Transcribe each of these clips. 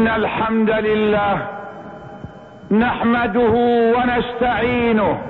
إن الحمد لله نحمده ونستعينه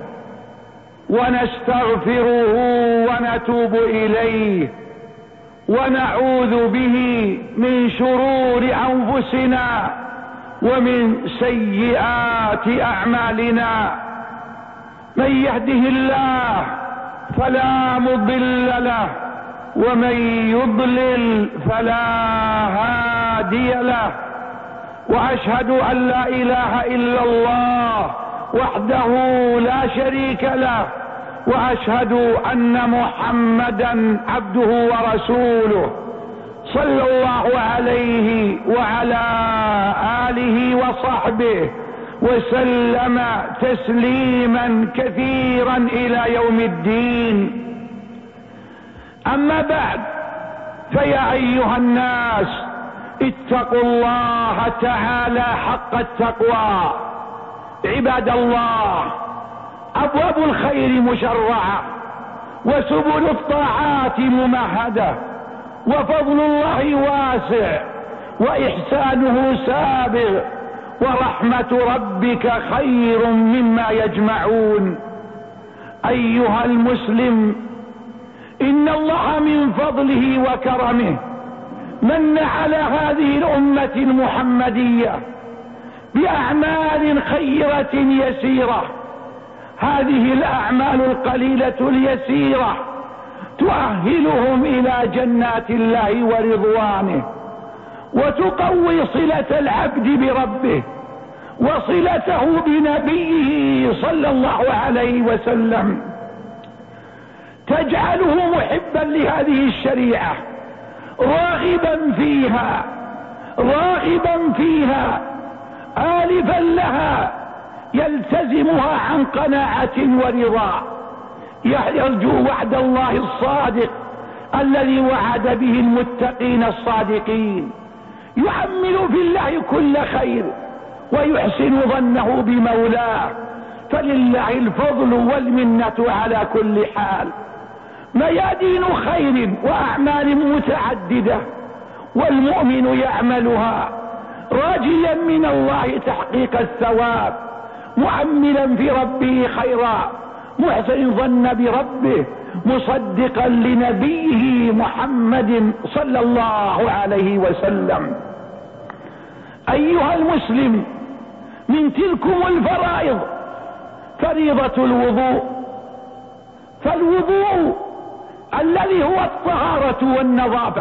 ونستغفره ونتوب إليه ونعوذ به من شرور أنفسنا ومن سيئات أعمالنا. من يهده الله فلا مضل له ومن يضلل فلا هادي له، وأشهد أن لا إله إلا الله وحده لا شريك له، وأشهد أن محمدا عبده ورسوله صلى الله عليه وعلى آله وصحبه وسلم تسليما كثيرا إلى يوم الدين. أما بعد، فيا أيها الناس اتقوا الله تعالى حق التقوى. عباد الله، أبواب الخير مشرعة وسبل الطاعات ممهدة، وفضل الله واسع وإحسانه سابغ، ورحمة ربك خير مما يجمعون. أيها المسلم، إن الله من فضله وكرمه من على هذه الأمة المحمدية بأعمال خيرة يسيرة. هذه الأعمال القليلة اليسيرة تؤهلهم إلى جنات الله ورضوانه، وتقوي صلة العبد بربه وصلته بنبيه صلى الله عليه وسلم، تجعله محبا لهذه الشريعة راغبا فيها آلفا لها، يلتزمها عن قناعة ورضا، يرجو وعد الله الصادق الذي وعد به المتقين الصادقين، يعمل في الله كل خير ويحسن ظنه بمولاه، فلله الفضل والمنة على كل حال. ميادين خير وأعمال متعددة، والمؤمن يعملها راجيا من الله تحقيق الثواب، مؤملا في ربه خيرا، محسن ظن بربه، مصدقا لنبيه محمد صلى الله عليه وسلم. أيها المسلم، من تلكم الفرائض فريضة الوضوء، فالوضوء الذي هو الطهارة والنظافة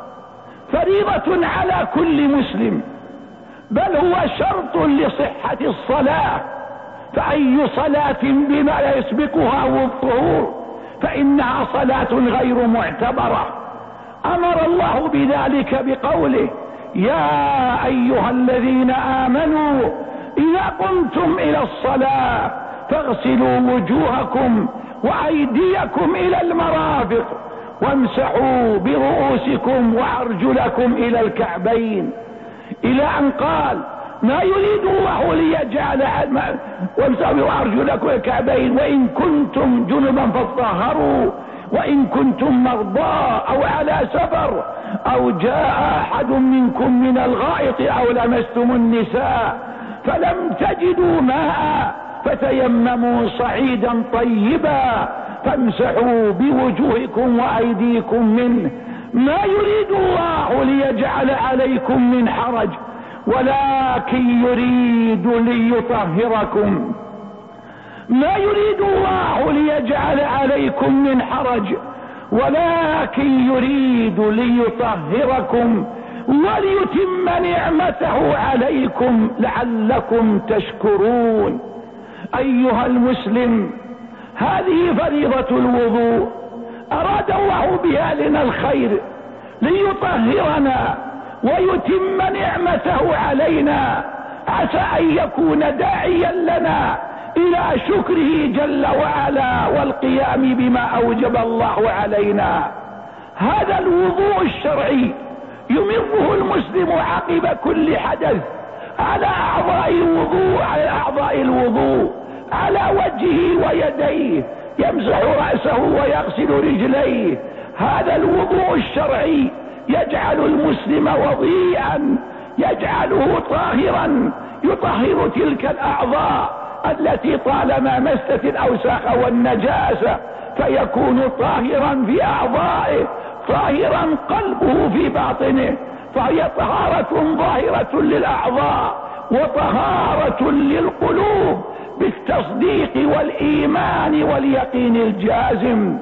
فريضة على كل مسلم، بل هو شرط لصحة الصلاة، فأي صلاة بما يسبقها والطهور فإنها صلاة غير معتبرة. أمر الله بذلك بقوله: يا أيها الذين آمنوا إذا قمتم إلى الصلاة فاغسلوا وجوهكم وأيديكم إلى المرافق وامسحوا برؤوسكم وأرجلكم إلى الكعبين، إلى أن قال: ما يريد الله ليجعل وامسحوا أرجلكم إلى الكعبين وإن كنتم جنبا فاطهروا وإن كنتم مرضى أو على سفر أو جاء أحد منكم من الغائط أو لمستم النساء فلم تجدوا ماء فتيمموا صعيدا طيبا فامسحوا بوجوهكم وأيديكم منه، ما يريد الله ليجعل عليكم من حرج ولكن يريد ليطهركم. ما يريد الله ليجعل عليكم من حرج ولكن يريد ليطهركم وليتم نعمته عليكم لعلكم تشكرون. أيها المسلم، هذه فريضة الوضوء أراد الله بها لنا الخير ليطهرنا ويتم نعمته علينا، عسى أن يكون داعيا لنا إلى شكره جل وعلا والقيام بما أوجب الله علينا. هذا الوضوء الشرعي يمره المسلم عقب كل حدث على أعضاء الوضوء على وجهه ويديه، يمسح رأسه ويغسل رجليه. هذا الوضوء الشرعي يجعل المسلم وضيئا يجعله طاهرا، يطهر تلك الأعضاء التي طالما مست الأوساخ والنجاسة، فيكون طاهرا في أعضائه، طاهرا قلبه في باطنه، فهي طهارة ظاهرة للأعضاء وطهارة للقلوب بالتصديق والإيمان واليقين الجازم.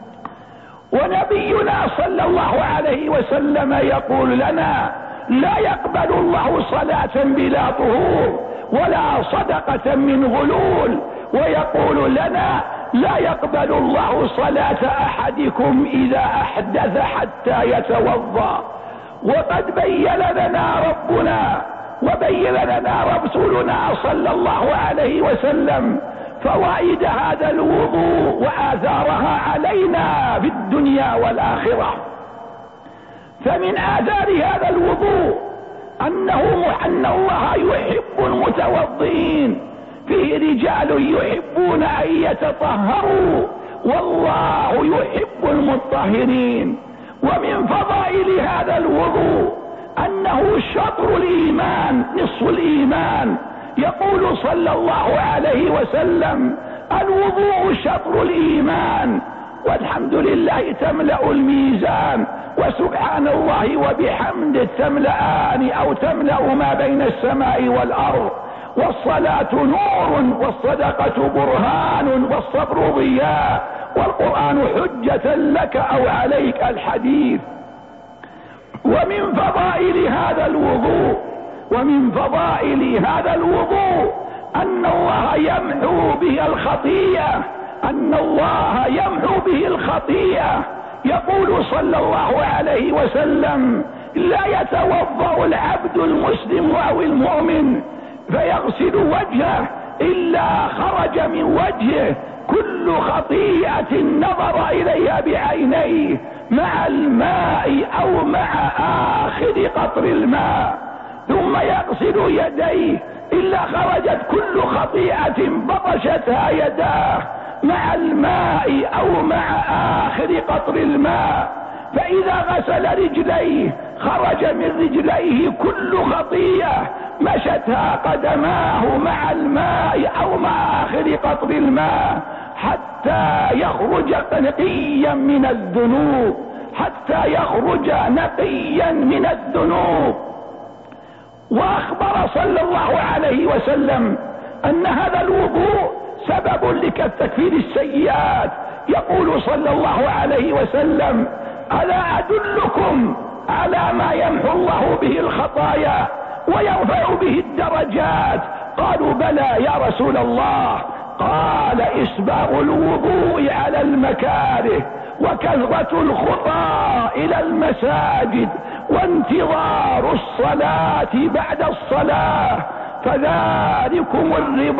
ونبينا صلى الله عليه وسلم يقول لنا: لا يقبل الله صلاة بلا طهور ولا صدقة من غلول. ويقول لنا: لا يقبل الله صلاة أحدكم إذا أحدث حتى يتوضأ. وقد بين لنا ربنا وبين لنا رسولنا صلى الله عليه وسلم فوائد هذا الوضوء وآثارها علينا في الدنيا والآخرة. فمن آثار هذا الوضوء أن الله يحب المتوضئين، فيه رجال يحبون أن يتطهروا والله يحب المطهرين. ومن فضائل هذا الوضوء أنه شطر الإيمان، نصف الإيمان. يقول صلى الله عليه وسلم: الوضوء شطر الإيمان. والحمد لله تملأ الميزان، وسبحان الله وبحمده تملأان أو تملأ ما بين السماء والأرض. والصلاة نور، والصدقة برهان، والصبر ضياء، والقرآن حجة لك أو عليك الحديث. ومن فضائل هذا الوضوء أن الله يمحو به الخطيئة. يقول صلى الله عليه وسلم: لا يتوضأ العبد المسلم أو المؤمن فيغسل وجهه إلا خرج من وجهه كل خطيئة نظر إليها بعينيه مع الماء أو مع آخر قطر الماء، ثم يغسل يديه إلا خرجت كل خطيئة بطشتها يداه مع الماء أو مع آخر قطر الماء. فإذا غسل رجليه خرج من رجليه كل خطيئة مشتها قدماه مع الماء أو مع آخر قطر الماء حتى يخرج نقيا من الذنوب. وأخبر صلى الله عليه وسلم أن هذا الوضوء سبب لتكفير السيئات. يقول صلى الله عليه وسلم: ألا أدلكم على ما يمحو الله به الخطايا ويرفع به الدرجات؟ قالوا: بلى يا رسول الله. قال: إسباغ الوضوء على المكاره، وكثرة الخطى إلى المساجد، وانتظار الصلاة بعد الصلاة، فذلكم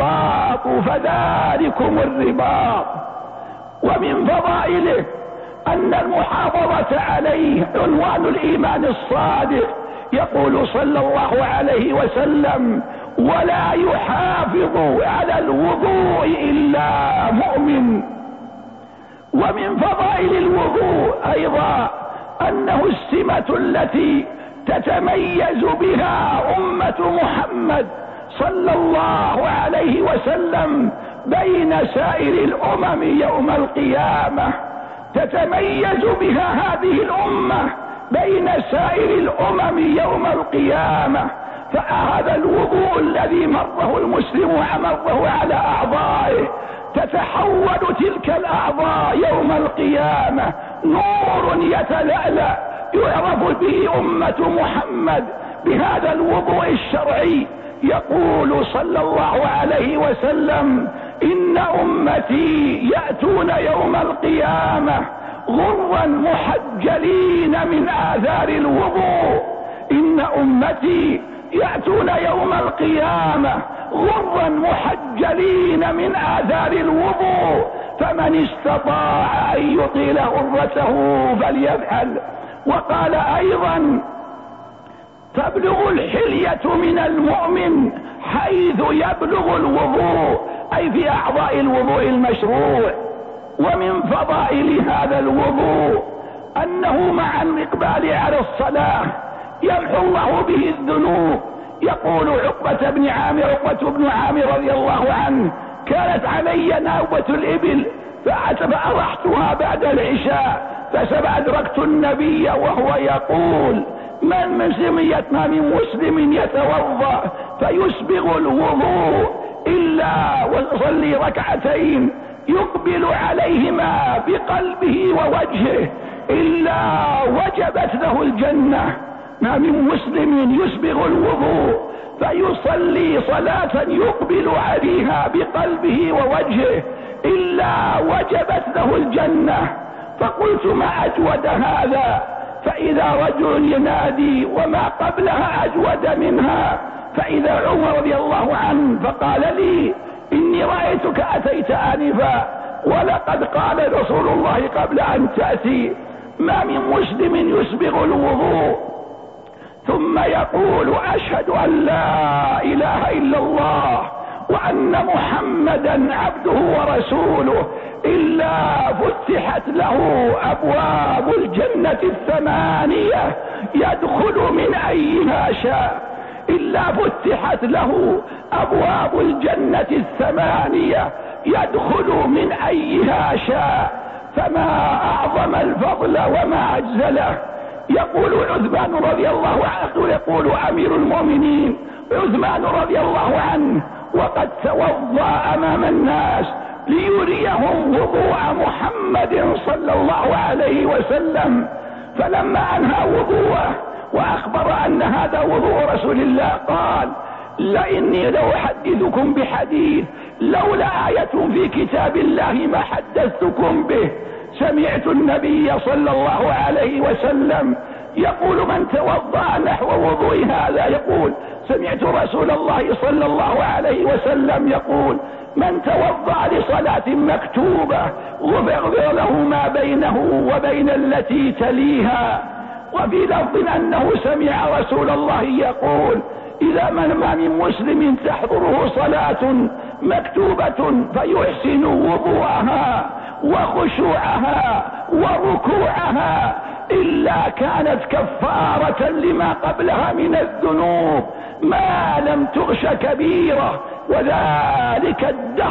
الرباط. ومن فضائله أن المحافظة عليه عنوان الإيمان الصادق. يقول صلى الله عليه وسلم: ولا يحافظ على الوضوء إلا مؤمن. ومن فضائل الوضوء أيضا أنه السمة التي تتميز بها أمة محمد صلى الله عليه وسلم بين سائر الأمم يوم القيامة. تتميز بها هذه الأمة بين سائر الأمم يوم القيامة. فهذا الوضوء الذي مره المسلم ومره على أعضائه تتحول تلك الأعضاء يوم القيامة نور يتلألأ يعرف به أمة محمد بهذا الوضوء الشرعي. يقول صلى الله عليه وسلم: إن أمتي يأتون يوم القيامة غرا محجلين من آثار الوضوء. إن أمتي يأتون يوم القيامة غرا محجلين من آثار الوضوء، فمن استطاع أن يطيل غرته فليفعل. وقال أيضا: تبلغ الحلية من المؤمن حيث يبلغ الوضوء، أي في أعضاء الوضوء المشروع. ومن فضائل هذا الوضوء أنه مع الإقبال على الصلاة يمحو الله به الذنوب. يقول عقبة بن عامر رضي الله عنه: كانت علي نوبة الإبل فأرحتها بعد العشاء فأدركت النبي وهو يقول: ما من مسلم يتوضأ فيسبغ الوضوء إلا ويصلي ركعتين يقبل عليهما بقلبه ووجهه إلا وجبت له الجنة. ما من مسلم يسبغ الوضوء فيصلي صلاة يقبل عليها بقلبه ووجهه إلا وجبت له الجنة. فقلت: ما أجود هذا؟ فإذا رجل ينادي وما قبلها أجود منها، فإذا عمر رضي الله عنه فقال لي: إني رأيتك أتيت آنفا ولقد قال رسول الله قبل أن تأتي: ما من مسلم يسبغ الوضوء ثم يقول: أشهد أن لا إله إلا الله وأن محمدا عبده ورسوله إلا فتحت له أبواب الجنة 8 يدخل من أيها شاء. إلا فتحت له أبواب الجنة 8 يدخل من أيها شاء. فما أعظم الفضل وما أجزله. يقول عثمان رضي الله عنه، يقول أمير المؤمنين عثمان رضي الله عنه وقد توضأ أمام الناس ليريهم وضوء محمد صلى الله عليه وسلم، فلما أنهى وضوءه وأخبر أن هذا وضوء رسول الله قال: لإني لو أحدثكم بحديث لولا آية في كتاب الله ما حدثتكم به. سمعت النبي صلى الله عليه وسلم يقول: من توضأ نحو وضوء هذا يقول. سمعت رسول الله صلى الله عليه وسلم يقول: من توضأ لصلاة مكتوبة غفر له ما بينه وبين التي تليها. وفي لفظ أنه سمع رسول الله يقول: إذا ما من مسلم تحضره صلاة مكتوبة فيحسن وضوءها وخشوعها وركوعها إلا كانت كفارة لما قبلها من الذنوب ما لم تغش كبيرة، وذلك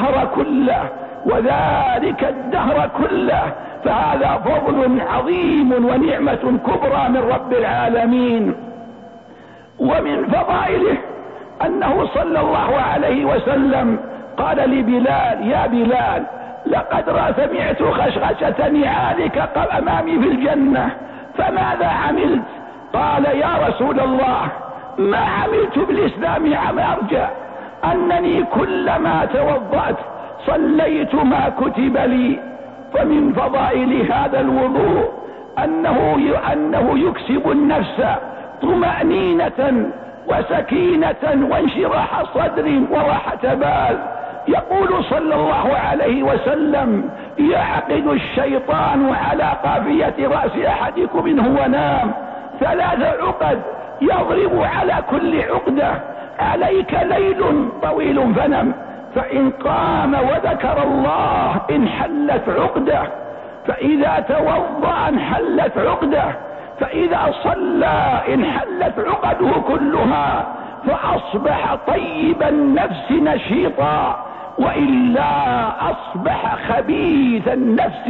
الدهر كله. فهذا فضل عظيم ونعمة كبرى من رب العالمين. ومن فضائله أنه صلى الله عليه وسلم قال لبلال: يا بلال، لقد سمعت خشخشة نعالك أمامي في الجنة، فماذا عملت؟ قال: يا رسول الله، ما عملت بالإسلام أرجع أنني كلما توضأت صليت ما كتب لي. فمن فضائل هذا الوضوء أنه يكسب النفس طمأنينة وسكينة وانشراح صدر وراحة بال. يقول صلى الله عليه وسلم: يعقد الشيطان على قافية رأس أحدكم إن هو نام 3 عقد يضرب على كل عقدة: عليك ليل طويل فنم، فإن قام وذكر الله انحلت عقدة، فإذا توضأ انحلت عقدة، فإذا صلى انحلت عقده كلها، فأصبح طيب النفس نشيطا، وإلا أصبح خبيث النفس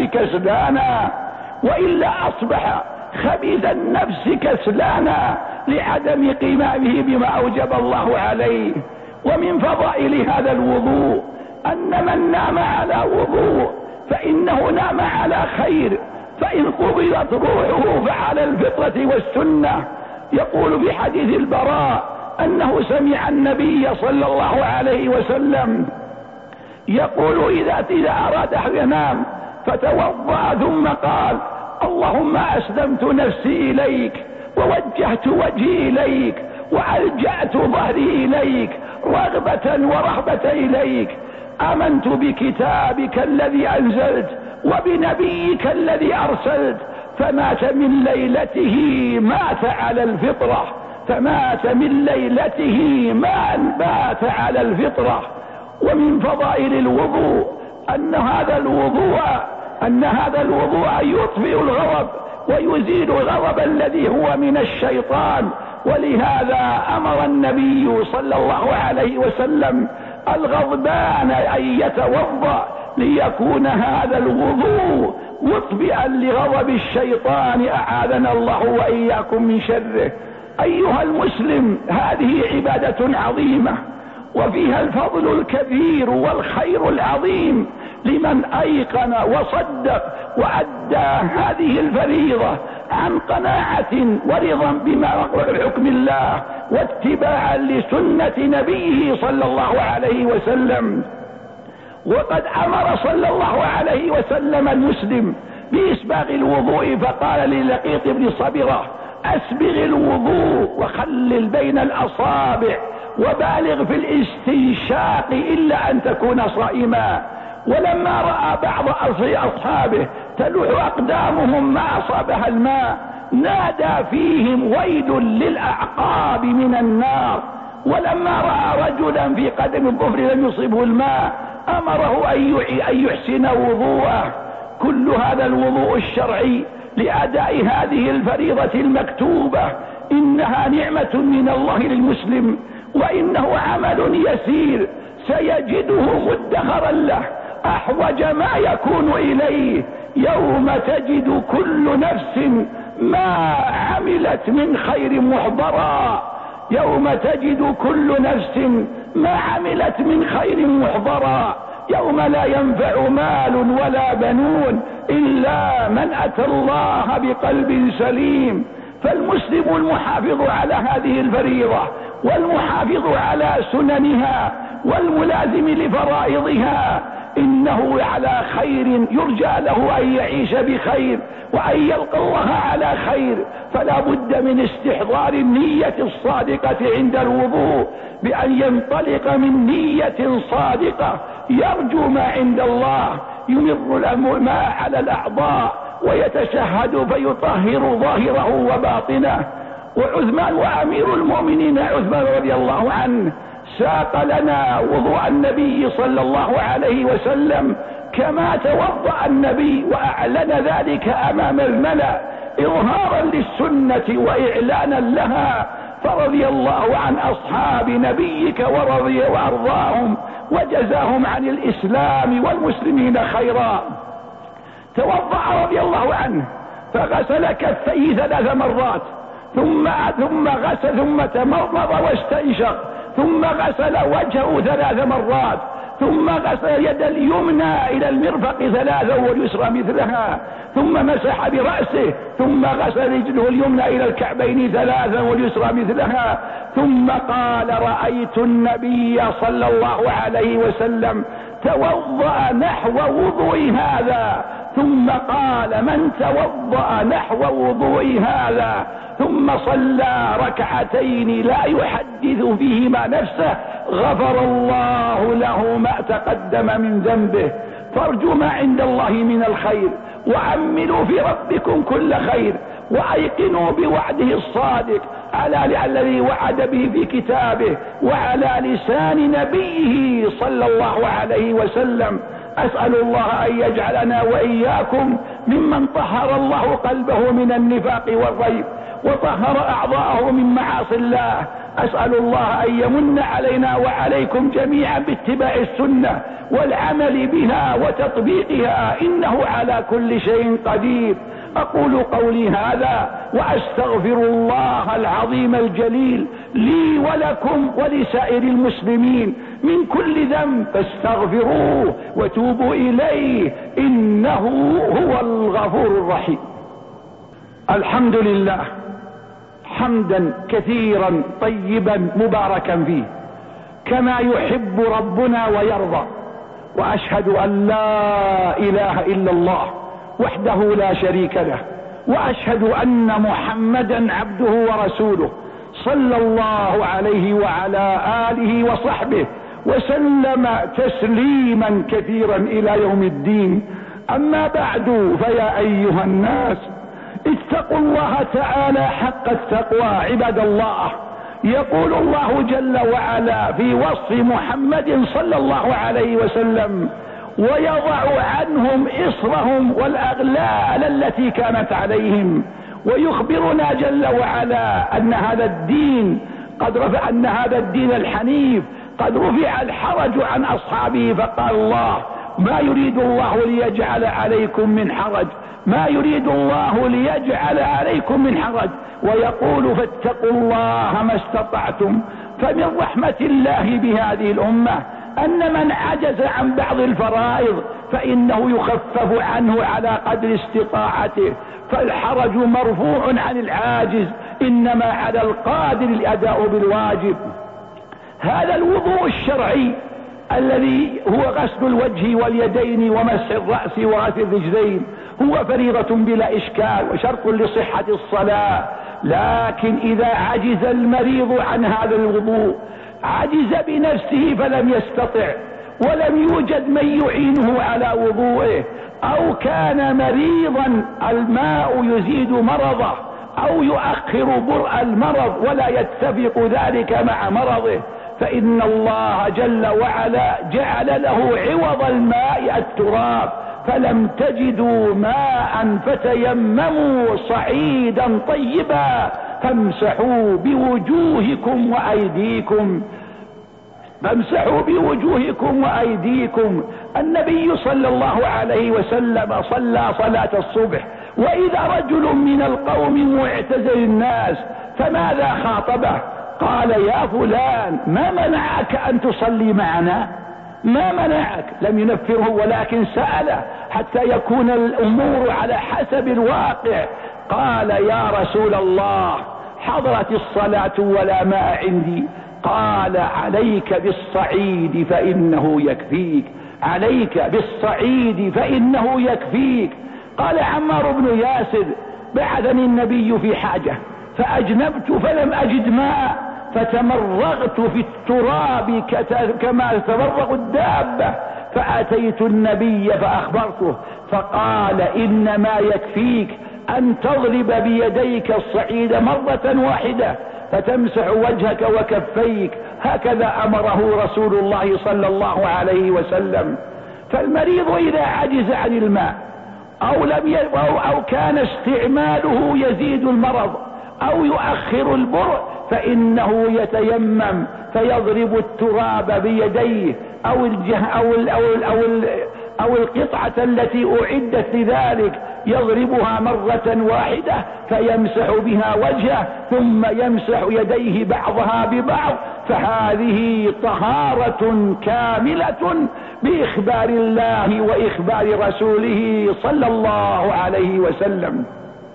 كسلانا لعدم قيامه بما أوجب الله عليه. ومن فضائل هذا الوضوء أن من نام على وضوء فإنه نام على خير، فإن قبضت روحه فعلى الفطرة والسنة. يقول في حديث البراء أنه سمع النبي صلى الله عليه وسلم يقول: إذا أراد أن ينام فتوضأ ثم قال: اللهم أسلمت نفسي إليك ووجهت وجهي إليك وألجأت ظهري إليك رغبة ورهبة إليك، آمنت بكتابك الذي أنزلت وبنبيك الذي أرسلت، فمات من ليلته مات على الفطرة. ومن فضائل الوضوء أن هذا الوضوء يطفئ الغضب ويزيل الغضب الذي هو من الشيطان، ولهذا أمر النبي صلى الله عليه وسلم الغضبان أن يتوضأ ليكون هذا الوضوء مطفئا لغضب الشيطان، أعاذنا الله وإياكم من شره. أيها المسلم، هذه عبادة عظيمة وفيها الفضل الكبير والخير العظيم لمن أيقن وصدق وأدى هذه الفريضة عن قناعة ورضا بحكم الله واتباعا لسنة نبيه صلى الله عليه وسلم. وقد أمر صلى الله عليه وسلم المسلم بإسباغ الوضوء، فقال للقيط بن صبرة: أسبغ الوضوء وخلل بين الأصابع وبالغ في الاستنشاق إلا أن تكون صائما. ولما رأى بعض أصحابه تلوح أقدامهم ما أصابها الماء نادى فيهم: ويل للأعقاب من النار. ولما رأى رجلا في قدم الظفر لم يصبه الماء أمره أن يحسن وضوءه. كل هذا الوضوء الشرعي لأداء هذه الفريضة المكتوبة إنها نعمة من الله للمسلم، وإنه عمل يسير سيجده مدخرا له أحوج ما يكون إليه يوم تجد كل نفس ما عملت من خير محضرا. يوم تجد كل نفس ما عملت من خير محضرا، يوم لا ينفع مال ولا بنون إلا من أتى الله بقلب سليم. فالمسلم المحافظ على هذه الفريضة والمحافظ على سننها والملازم لفرائضها إنه على خير، يرجى له أن يعيش بخير وأن يلقى الله على خير. فلا بد من استحضار النية الصادقة عند الوضوء، بأن ينطلق من نية صادقة يرجو ما عند الله، يمر الماء على الأعضاء ويتشهد فيطهر ظاهره وباطنه. وعثمان وأمير المؤمنين عثمان رضي الله عنه ساق لنا وضوء النبي صلى الله عليه وسلم كما توضأ النبي، وأعلن ذلك أمام الملأ إظهارا للسنة وإعلانا لها. فرضي الله عن أصحاب نبيك وأرضاهم وجزاهم عن الإسلام والمسلمين خيرا. توضأ رضي الله عنه فغسل كفيه 3 مرات، ثم غسل، ثم تمضمض واستنشق، ثم غسل وجهه 3 مرات، ثم غسل يد اليمنى إلى المرفق 3 واليسرى مثلها، ثم مسح برأسه، ثم غسل رجله اليمنى إلى الكعبين 3 واليسرى مثلها، ثم قال: رأيت النبي صلى الله عليه وسلم توضأ نحو وضوء هذا. ثم قال: من توضأ نحو وضوء هذا ثم صلى ركعتين لا يحدث فيهما نفسه غفر الله له ما تقدم من ذنبه. فارجوا ما عند الله من الخير، وعملوا في ربكم كل خير، وأيقنوا بوعده الصادق على الذي وعد به في كتابه وعلى لسان نبيه صلى الله عليه وسلم. أسأل الله أن يجعلنا وإياكم ممن طهر الله قلبه من النفاق والريب وطهر أعضاءه من معاصي الله. أسأل الله أن يمن علينا وعليكم جميعا باتباع السنة والعمل بها وتطبيقها، إنه على كل شيء قدير. أقول قولي هذا وأستغفر الله العظيم الجليل لي ولكم ولسائر المسلمين من كل ذنب، فاستغفروه وتوبوا إليه إنه هو الغفور الرحيم. الحمد لله حمدا كثيرا طيبا مباركا فيه كما يحب ربنا ويرضى، وأشهد أن لا إله إلا الله وحده لا شريك له، وأشهد أن محمدا عبده ورسوله صلى الله عليه وعلى آله وصحبه وسلم تسليما كثيرا إلى يوم الدين. أما بعد، فيا أيها الناس اتقوا الله تعالى حق التقوى عباد الله. يقول الله جل وعلا في وصف محمد صلى الله عليه وسلم: ويضع عنهم إصرهم والأغلال التي كانت عليهم ويخبرنا جل وعلا أن هذا الدين أن هذا الدين الحنيف قد رفع الحرج عن أصحابه، فقال الله: ما يريد الله ليجعل عليكم من حرج، ما يريد الله ليجعل عليكم من حرج، ويقول: فاتقوا الله ما استطعتم. فمن رحمة الله بهذه الأمة أن من عجز عن بعض الفرائض فإنه يخفف عنه على قدر استطاعته، فالحرج مرفوع عن العاجز، إنما على القادر الأداء بالواجب. هذا الوضوء الشرعي الذي هو غسل الوجه واليدين ومسح الرأس وغسل الرجلين هو فريضة بلا إشكال وشرط لصحة الصلاة، لكن إذا عجز المريض عن هذا الوضوء، عجز بنفسه فلم يستطع ولم يوجد من يعينه على وضوئه، أو كان مريضا الماء يزيد مرضه أو يؤخر برء المرض ولا يتفق ذلك مع مرضه، فإن الله جل وعلا جعل له عوض الماء التراب، فلم تجدوا ماء فتيمموا صعيدا طيبا فامسحوا بوجوهكم وأيديكم. النبي صلى الله عليه وسلم صلى صلاة الصبح، وإذا رجل من القوم معتزل الناس فماذا خاطبه؟ قال: يا فلان، ما منعك أن تصلي معنا؟ ما منعك؟ لم ينفره ولكن سأله حتى يكون الأمور على حسب الواقع. قال: يا رسول الله، حضرت الصلاة ولا ماء عندي. قال: عليك بالصعيد فإنه يكفيك، عليك بالصعيد فإنه يكفيك. قال عمار بن ياسر: بعثني النبي في حاجة فأجنبت فلم أجد ماء، فتمرغت في التراب كما تمرغ الدابة، فأتيت النبي فأخبرته، فقال: إنما يكفيك أن تضرب بيديك الصعيد مرة واحدة فتمسح وجهك وكفيك، هكذا أمره رسول الله صلى الله عليه وسلم. فالمريض إذا عجز عن الماء أو كان استعماله يزيد المرض أو يؤخر البرء، فإنه يتيمم فيضرب التراب بيديه أو القطعة التي أعدت لذلك يضربها مرة واحدة فيمسح بها وجهه، ثم يمسح يديه بعضها ببعض، فهذه طهارة كاملة بإخبار الله وإخبار رسوله صلى الله عليه وسلم.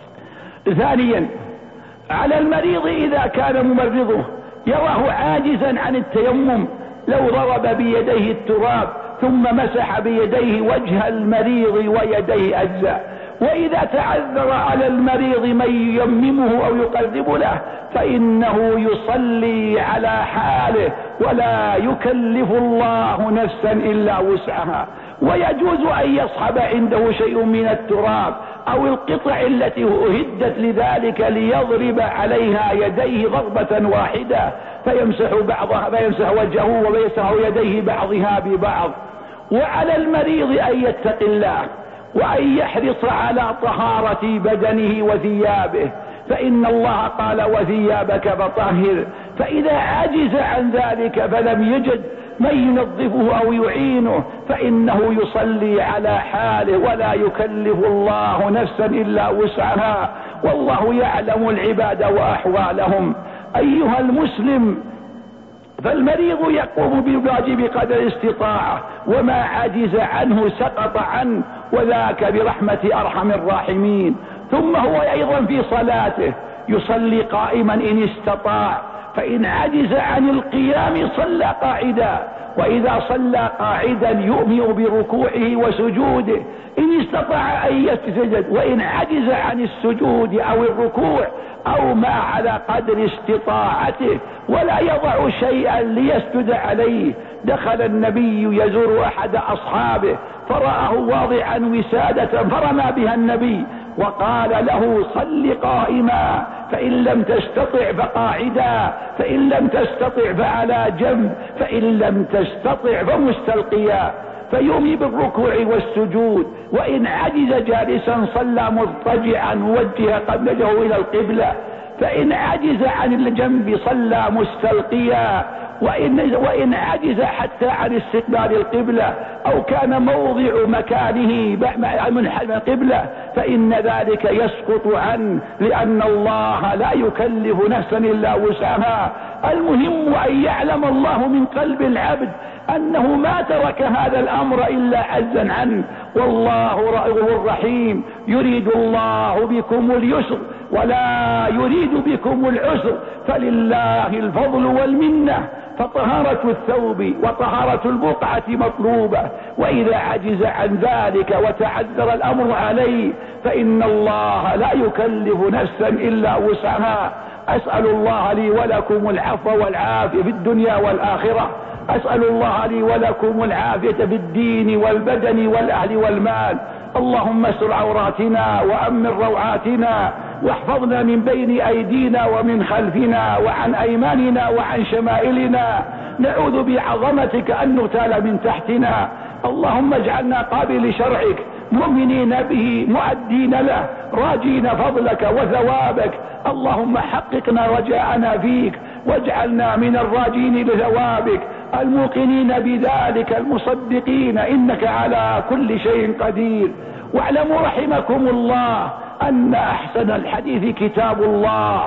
ثانيا، على المريض إذا كان ممرضه يراه عاجزا عن التيمم، لو ضرب بيديه التراب ثم مسح بيديه وجه المريض ويديه أجزاء. وإذا تعذر على المريض من ييممه أو يقرب له فإنه يصلي على حاله، ولا يكلف الله نفسا إلا وسعها. ويجوز أن يصحب عنده شيء من التراب أو القطع التي أهدت لذلك ليضرب عليها يديه ضربة واحدة، فيمسح وجهه ويمسح يديه بعضها ببعض. وعلى المريض أن يتقي الله وأن يحرص على طهارة بدنه وثيابه، فإن الله قال: وثيابك فطهر. فإذا عجز عن ذلك فلم يجد من ينظفه أو يعينه فإنه يصلي على حاله، ولا يكلف الله نفسا إلا وسعها، والله يعلم العباد وأحوالهم. أيها المسلم، فالمريض يقوم بالواجب قدر الاستطاعة، وما عجز عنه سقط عنه، وذاك برحمة أرحم الراحمين. ثم هو أيضا في صلاته يصلي قائما إن استطاع، فإن عجز عن القيام صلى قاعدا، وإذا صلى قاعدا يؤمئ بركوعه وسجوده إن استطاع أن يسجد، وإن عجز عن السجود أو الركوع أو ما على قدر استطاعته، ولا يضع شيئا ليسجد عليه. دخل النبي يزور أحد أصحابه فرآه واضعا وسادة فرمى بها النبي وقال له: صل قائما، فإن لم تستطع فقاعدا، فإن لم تستطع فعلى جنب، فإن لم تستطع فمستلقيا. فيومي بالركوع والسجود. وإن عجز جالسا صلى مضطجعا موجها قبله إلى القبلة. فإن عجز عن الجنب صلى مستلقيا. وإن عجز حتى عن استقبال القبلة أو كان موضع مكانه منحنى القبلة فإن ذلك يسقط عنه، لأن الله لا يكلف نفسا إلا وسعها. المهم أن يعلم الله من قلب العبد أنه ما ترك هذا الأمر إلا عجزا عنه. والله رؤوف رحيم، يريد الله بكم اليسر ولا يريد بكم العسر، فلله الفضل والمنة. فطهارة الثوب وطهارة البقعة مطلوبة، وإذا عجز عن ذلك وتعذر الأمر عليه فإن الله لا يكلف نفسا إلا وسعها. أسأل الله لي ولكم العفو والعافية في الدنيا والآخرة. أسأل الله لي ولكم العافية في الدين والبدن والأهل والمال. اللهم استر عوراتنا وأمن روعاتنا، واحفظنا من بين أيدينا ومن خلفنا وعن أيماننا وعن شمائلنا. نعوذ بعظمتك أن نغتال من تحتنا. اللهم اجعلنا قابل لشرعك، مؤمنين به، مؤدين له، راجين فضلك وثوابك. اللهم حققنا رجاءنا فيك، واجعلنا من الراجين لثوابك، الموقنين بذلك، المصدقين إنك على كل شيء قدير. واعلموا رحمكم الله أن أحسن الحديث كتاب الله،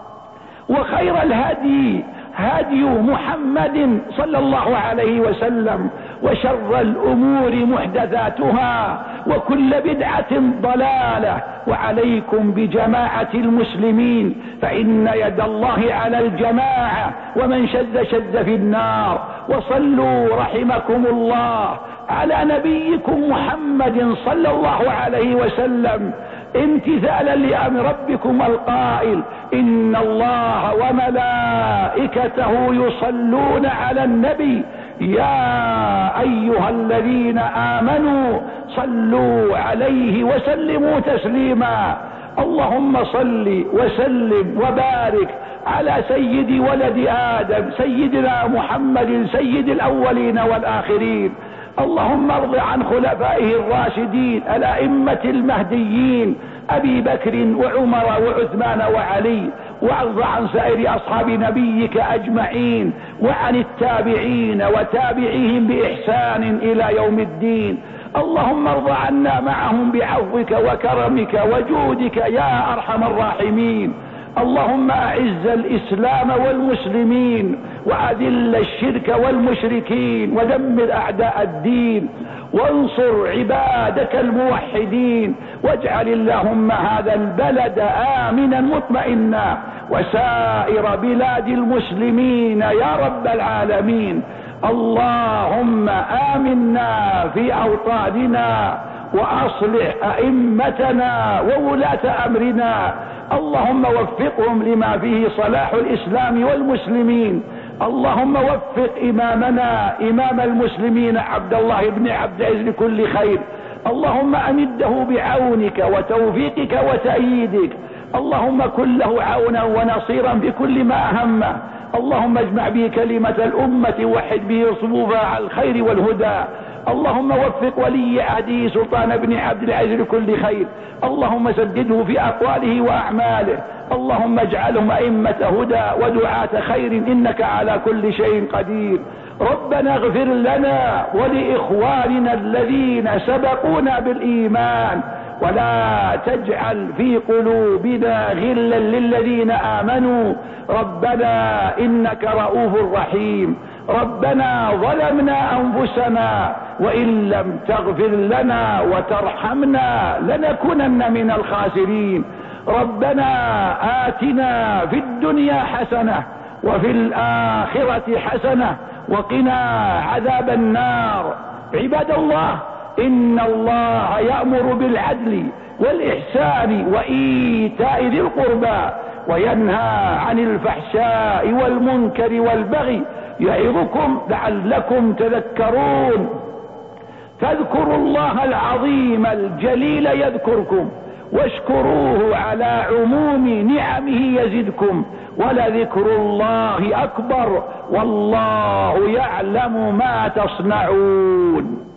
وخير الهدي هدي محمد صلى الله عليه وسلم، وشر الأمور محدثاتها، وكل بدعة ضلالة. وعليكم بجماعة المسلمين، فإن يد الله على الجماعة، ومن شد شد في النار. وصلوا رحمكم الله على نبيكم محمد صلى الله عليه وسلم، امتثالا لأمر ربكم القائل: إن الله وملائكته يصلون على النبي يا أيها الذين آمنوا صلوا عليه وسلموا تسليما. اللهم صل وسلم وبارك على سيد ولد آدم سيدنا محمد سيد الأولين والآخرين. اللهم ارض عن خلفائه الراشدين الأئمة المهديين أبي بكر وعمر وعثمان وعلي، وارض عن سائر أصحاب نبيك أجمعين، وعن التابعين وتابعيهم بإحسان إلى يوم الدين. اللهم ارض عنا معهم بعفوك وكرمك وجودك يا أرحم الراحمين. اللهم أعز الإسلام والمسلمين، وأذل الشرك والمشركين، ودمر أعداء الدين، وانصر عبادك الموحدين. واجعل اللهم هذا البلد آمنا مطمئنا، وسائر بلاد المسلمين يا رب العالمين. اللهم آمنا في أوطاننا، وأصلح أئمتنا وولاة أمرنا. اللهم وفقهم لما فيه صلاح الإسلام والمسلمين. اللهم وفق إمامنا إمام المسلمين عبد الله بن عبد العزيز لكل خير. اللهم أمده بعونك وتوفيقك وتأييدك. اللهم كن له عونا ونصيرا بكل ما أهمه. اللهم اجمع به كلمة الأمة، وحد به صفوفها على الخير والهدى. اللهم وفق ولي عهده سلطان بن عبد العزيز لكل خير. اللهم سدده في أقواله وأعماله. اللهم اجعلهم أئمة هدى ودعاة خير، إنك على كل شيء قدير. ربنا اغفر لنا ولإخواننا الذين سبقونا بالإيمان، ولا تجعل في قلوبنا غلا للذين آمنوا. ربنا إنك رؤوف رحيم. ربنا ظلمنا أنفسنا، وإن لم تغفر لنا وترحمنا لنكونن من الخاسرين. ربنا آتنا في الدنيا حسنة وفي الآخرة حسنة وقنا عذاب النار. عباد الله، إن الله يأمر بالعدل والإحسان وإيتاء ذي القربى، وينهى عن الفحشاء والمنكر والبغي، يعظكم لعلكم تذكرون. فاذكروا الله العظيم الجليل يذكركم، واشكروه على عموم نعمه يزدكم، ولذكر الله أكبر، والله يعلم ما تصنعون.